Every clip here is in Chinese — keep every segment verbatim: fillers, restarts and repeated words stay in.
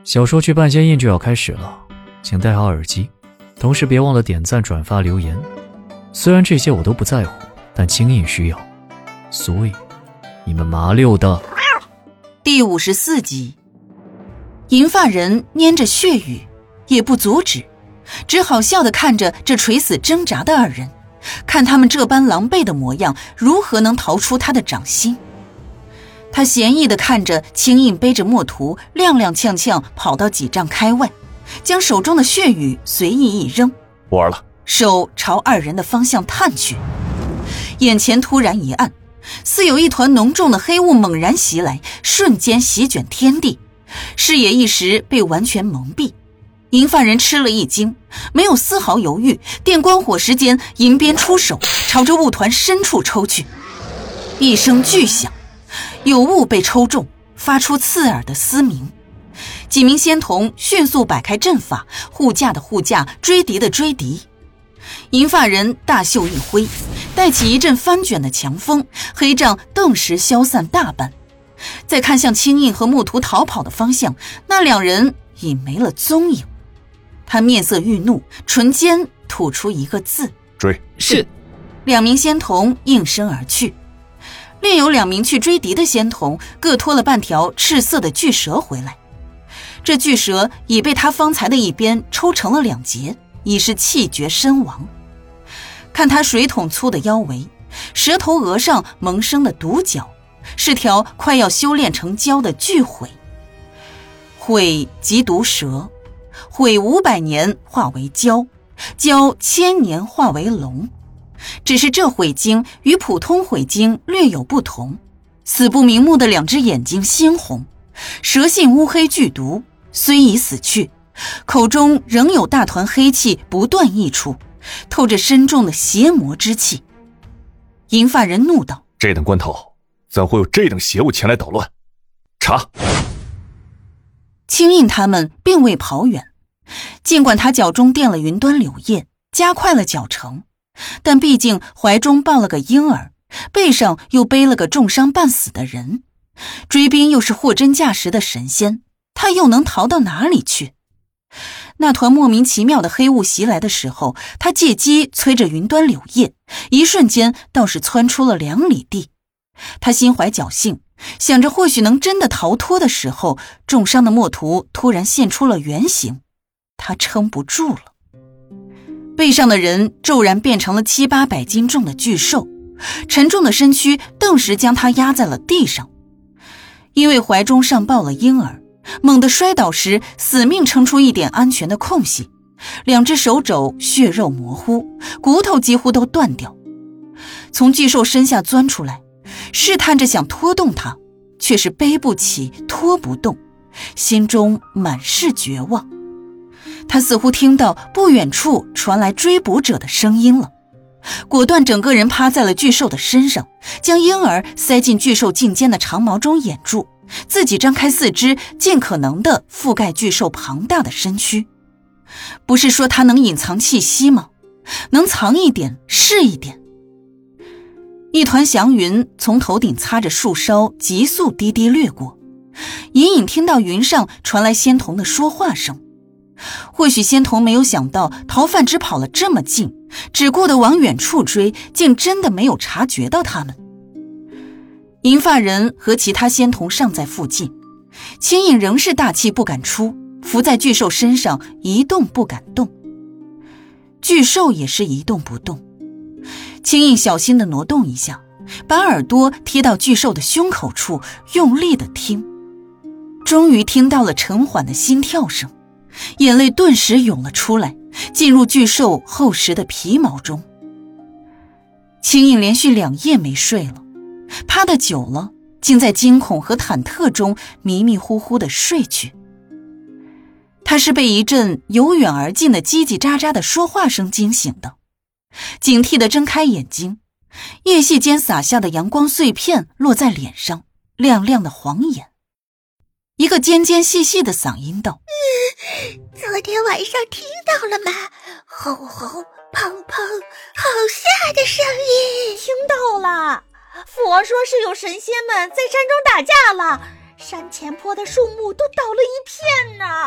小说剧半仙印就要开始了，请戴好耳机，同时别忘了点赞、转发、留言。虽然这些我都不在乎，但清印需要，所以你们麻溜的。 第五十四集，银发人拈着血雨，也不阻止，只好笑地看着这垂死挣扎的二人，看他们这般狼狈的模样，如何能逃出他的掌心？他闲意地看着清印背着墨图踉踉跄跄跑到几丈开外，将手中的血雨随意一扔， 不玩了， 手朝二人的方向探去。眼前突然一暗，似有一团浓重的黑雾猛然袭来，瞬间席卷天地，视野一时被完全蒙蔽。银发人吃了一惊，没有丝毫犹豫，电光火石间银鞭出手，朝着雾团深处抽去。一声巨响，有物被抽中，发出刺耳的嘶鸣。几名仙童迅速摆开阵法，护驾的护驾，追敌的追敌。银发人大袖一挥，带起一阵翻卷的强风，黑杖顿时消散大半。再看向清印和木图逃跑的方向，那两人已没了踪影。他面色愈怒，唇间吐出一个字： 追。 是。 两名仙童应声而去。另有两名去追敌的仙童各拖了半条赤色的巨蛇回来，这巨蛇已被他方才的一鞭抽成了两截，已是气绝身亡。看他水桶粗的腰围，蛇头额上萌生的独角，是条快要修炼成蛟的巨悔。悔即毒蛇，悔五百年化为蛟，蛟千年化为龙。只是这悔经与普通悔经略有不同，死不瞑目的两只眼睛鲜红，蛇性乌黑剧毒，虽已死去，口中仍有大团黑气不断溢出，透着深重的邪魔之气。银发人怒道： 这等关头怎会有这等邪物前来捣乱？查！ 清印他们并未跑远，尽管他脚中垫了云端柳叶，加快了脚程，但毕竟怀中抱了个婴儿，背上又背了个重伤半死的人，追兵又是货真价实的神仙，他又能逃到哪里去？那团莫名其妙的黑雾袭来的时候，他借机催着云端柳叶，一瞬间倒是窜出了两里地。他心怀侥幸，想着或许能真的逃脱的时候，重伤的墨图突然现出了原形，他撑不住了。背上的人骤然变成了七八百斤重的巨兽，沉重的身躯顿时将他压在了地上。因为怀中上抱了婴儿，猛地摔倒时死命撑出一点安全的空隙，两只手肘血肉模糊，骨头几乎都断掉。从巨兽身下钻出来，试探着想拖动它，却是背不起拖不动，心中满是绝望。他似乎听到不远处传来追捕者的声音了，果断整个人趴在了巨兽的身上，将婴儿塞进巨兽颈间的长毛中掩住，自己张开四肢，尽可能地覆盖巨兽庞大的身躯。不是说他能隐藏气息吗？能藏一点是一点。一团祥云从头顶擦着树梢急速滴滴掠过，隐隐听到云上传来仙童的说话声。或许仙童没有想到逃犯只跑了这么近，只顾得往远处追，竟真的没有察觉到他们。银发人和其他仙童尚在附近，清印仍是大气不敢出，伏在巨兽身上一动不敢动。巨兽也是一动不动。清印小心地挪动一下，把耳朵贴到巨兽的胸口处，用力地听，终于听到了沉缓的心跳声，眼泪顿时涌了出来，进入巨兽厚实的皮毛中。清印连续两夜没睡了，趴得久了，竟在惊恐和忐忑中迷迷糊糊地睡去。他是被一阵由远而近的叽叽喳喳的说话声惊醒的，警惕地睁开眼睛，夜隙间洒下的阳光碎片落在脸上，亮亮的黄眼。一个尖尖细细的嗓音道： 嗯，昨天晚上听到了吗？吼吼砰砰，好吓的声音。 听到了，佛说是有神仙们在山中打架了，山前坡的树木都倒了一片呢。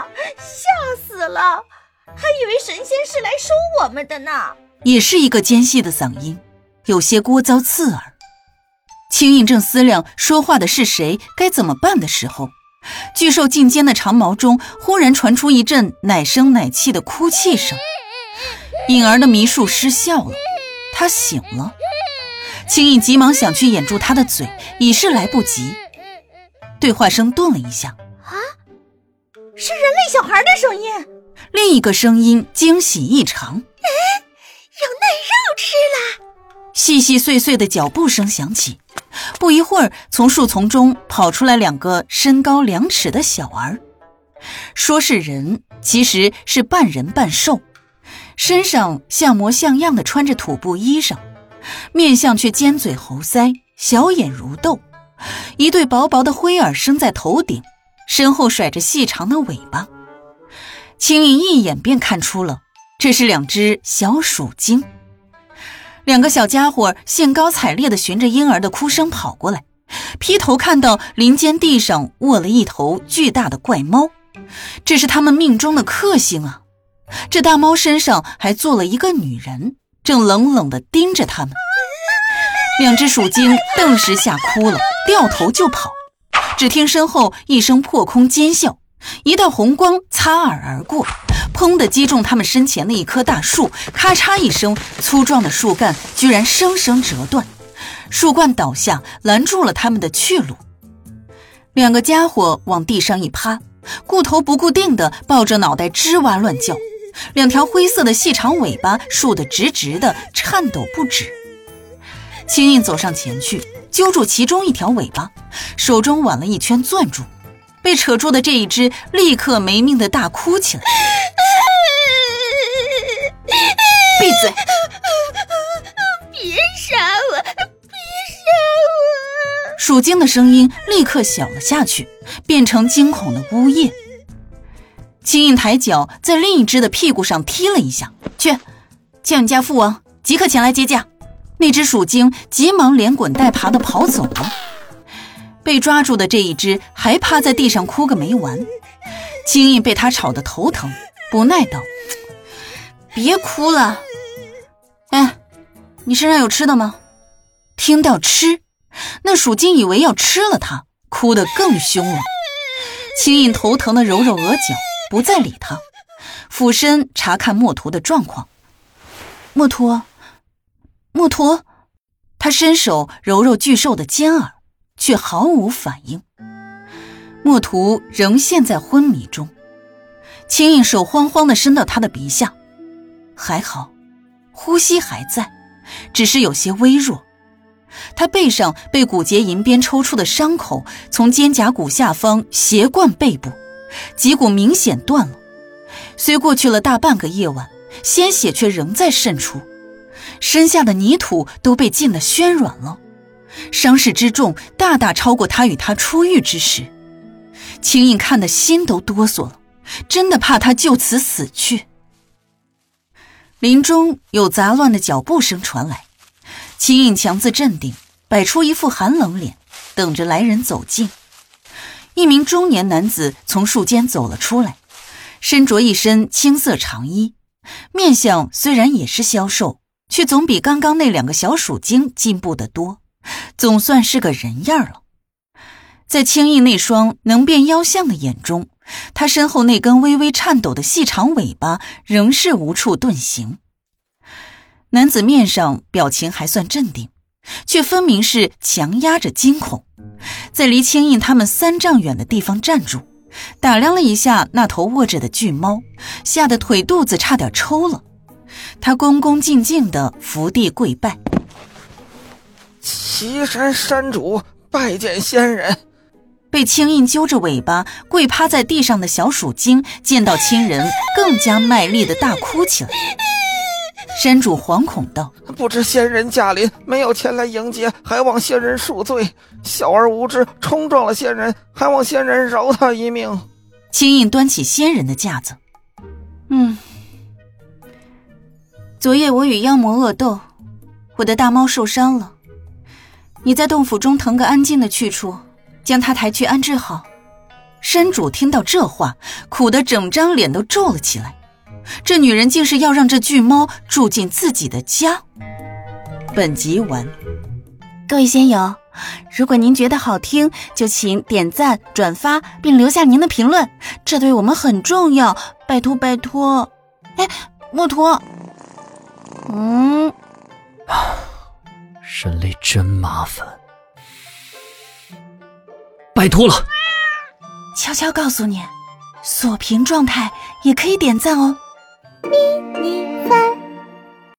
死了，还以为神仙是来收我们的呢。 也是一个尖细的嗓音，有些聒噪刺耳。青印正思量说话的是谁，该怎么办的时候，巨兽颈间的长毛中忽然传出一阵奶声奶气的哭泣声。颖儿的迷术失效了，她醒了。青印急忙想去掩住她的嘴，已是来不及。对话声顿了一下， 啊，是人类小孩的声音。 另一个声音惊喜异常， 嗯，有嫩肉吃了。 细细碎碎的脚步声响起，不一会儿，从树丛中跑出来两个身高两尺的小儿。说是人，其实是半人半兽，身上像模像样的穿着土布衣裳，面相却尖嘴猴腮，小眼如豆，一对薄薄的灰耳生在头顶，身后甩着细长的尾巴。青印一眼便看出了，这是两只小鼠精。两个小家伙兴高采烈地循着婴儿的哭声跑过来，劈头看到林间地上卧了一头巨大的怪猫，这是他们命中的克星啊！这大猫身上还坐了一个女人，正冷冷地盯着他们。两只鼠精顿时吓哭了，掉头就跑。只听身后一声破空尖啸，一道红光擦耳而过，砰地击中他们身前的一棵大树，咔嚓一声，粗壮的树干居然生生折断，树冠倒下，拦住了他们的去路。两个家伙往地上一趴，顾头不顾腚地抱着脑袋吱哇乱叫，两条灰色的细长尾巴竖得直直的，颤抖不止。青印走上前去，揪住其中一条尾巴，手中挽了一圈攥住，被扯住的这一只立刻没命地大哭起来。闭嘴！ 别杀我！别杀我！ 鼠精的声音立刻小了下去，变成惊恐的呜咽。青印抬脚在另一只的屁股上踢了一下，去，叫你家父王即刻前来接驾。那只鼠精急忙连滚带爬地跑走了。被抓住的这一只还趴在地上哭个没完。青印被他吵得头疼，不耐道：别哭了，哎，你身上有吃的吗？听到吃，那鼠精以为要吃了他，哭得更凶了。青印头疼地揉揉额角，不再理他，俯身查看墨图的状况。墨图，墨图，他伸手揉揉巨兽的尖耳，却毫无反应。墨图仍陷在昏迷中，青印手慌慌地伸到他的鼻下，还好，呼吸还在，只是有些微弱。他背上被骨节银边抽出的伤口从肩胛骨下方斜贯背部，脊骨明显断了。虽过去了大半个夜晚，鲜血却仍在渗出，身下的泥土都被浸得暄软了，伤势之重大大超过他与他出狱之时。青印看得心都哆嗦了，真的怕他就此死去。林中有杂乱的脚步声传来，青印强自镇定，摆出一副寒冷脸，等着来人走近。一名中年男子从树间走了出来，身着一身青色长衣，面相虽然也是消瘦，却总比刚刚那两个小鼠精进步得多，总算是个人样了。在青印那双能辨妖相的眼中，他身后那根微微颤抖的细长尾巴仍是无处遁形。男子面上表情还算镇定，却分明是强压着惊恐，在离青印他们三丈远的地方站住，打量了一下那头卧着的巨猫，吓得腿肚子差点抽了。他恭恭敬敬地伏地跪拜： 岐山山主拜见仙人。 被青印揪着尾巴跪趴在地上的小鼠精见到亲人，更加卖力地大哭起来。山主惶恐道： 不知仙人驾临，没有前来迎接，还望仙人恕罪。小儿无知，冲撞了仙人，还望仙人饶他一命。 青印端起仙人的架子：嗯，昨夜我与妖魔恶斗，我的大猫受伤了，你在洞府中腾个安静的去处，将它抬去安置好。 山主听到这话，苦得整张脸都皱了起来。这女人竟是要让这巨猫住进自己的家。本集完。各位仙友，如果您觉得好听，就请点赞、转发并留下您的评论，这对我们很重要，拜托拜托。哎，墨图。嗯， 人类真麻烦，拜托了。 悄悄告诉你，锁屏状态也可以点赞哦。 咪咪